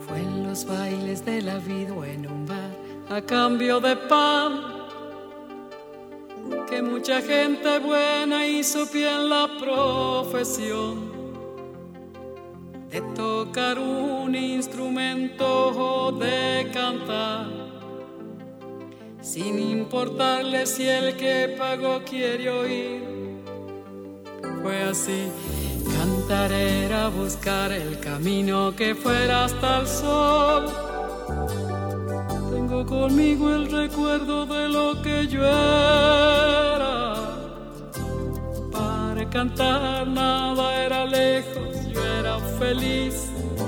Fue en los bailes de la vida o en un bar a cambio de pan que mucha gente buena hizo bien la profesión de tocar un instrumento o de cantar, sin importarle si el que pagó quiere oír. Fue así. Cantar era buscar el camino que fuera hasta el sol. Tengo conmigo el recuerdo de lo que yo era. Para cantar nada era lejos, yo era feliz.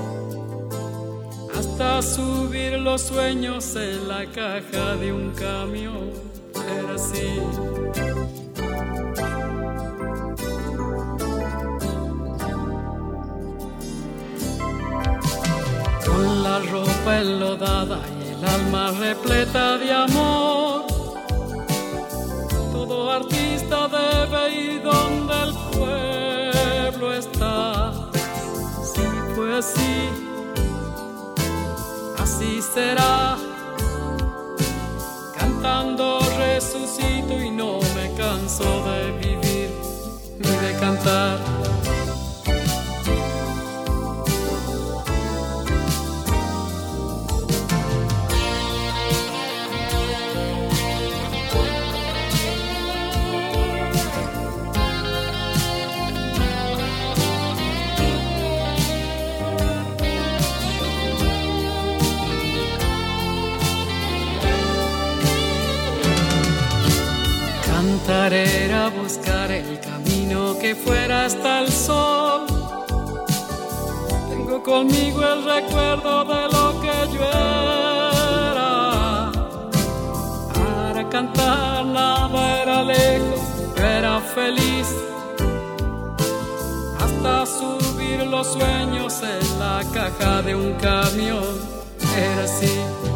Hasta subir los sueños en la caja de un camión. Era así. Con la ropa enlodada y el alma repleta de amor, todo artista debe ir donde el pueblo está. Si fue así, así será. Cantando resucito y no me canso de vivir ni de cantar. Cantar era buscar el camino que fuera hasta el sol. Tengo conmigo el recuerdo de lo que yo era. Para cantar nada era lejos, yo era feliz. Hasta subir los sueños en la caja de un camión. Era así.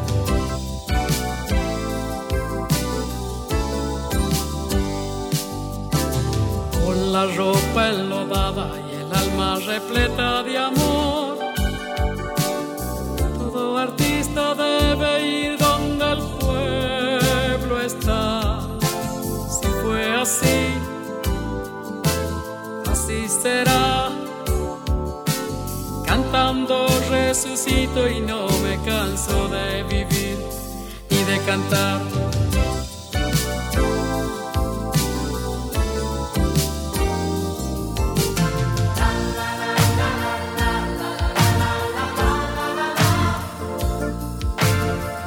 Con la ropa enlodada y el alma repleta de amor, todo artista debe ir donde el pueblo está. Si fue así, así será. Cantando resucito y no me canso de vivir y de cantar.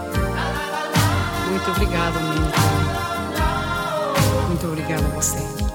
Muito obrigado, Milton. Muito obrigada a você.